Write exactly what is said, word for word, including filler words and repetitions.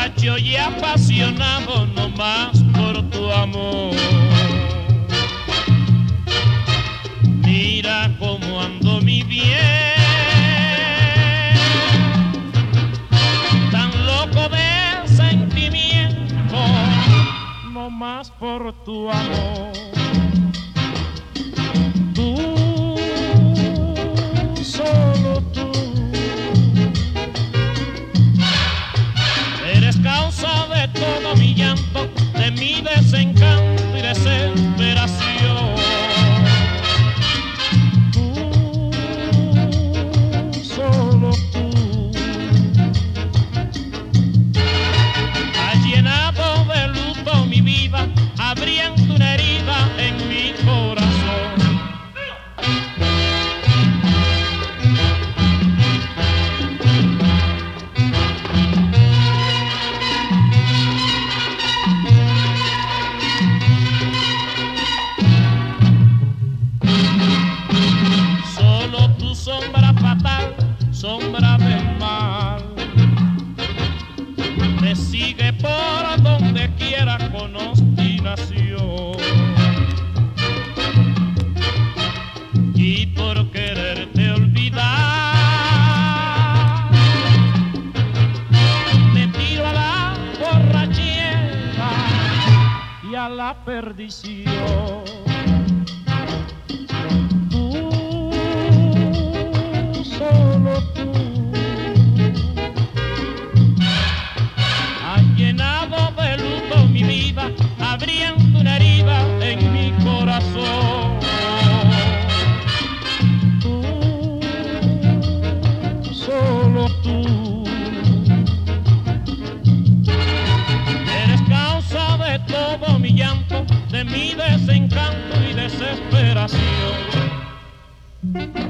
borracho y apasionado no más por tu amor. Mira cómo ando mi bien, tan loco de sentimiento, no más por tu amor. Tú, solo tú, eres causa de todo mi llanto, de mi desencanto y desesperación. Tú, solo tú, has llenado de luto mi vida, abriendo una herida en mi corazón. Sombra fatal, sombra del mal, me sigue por donde quiera con obstinación, y por quererte olvidar me tiro a la borrachera y a la perdición. Solo tú has llenado de luto mi vida, abriendo una herida en mi corazón. Tú, solo tú, eres causa de todo mi llanto, de mi desencanto y desesperación.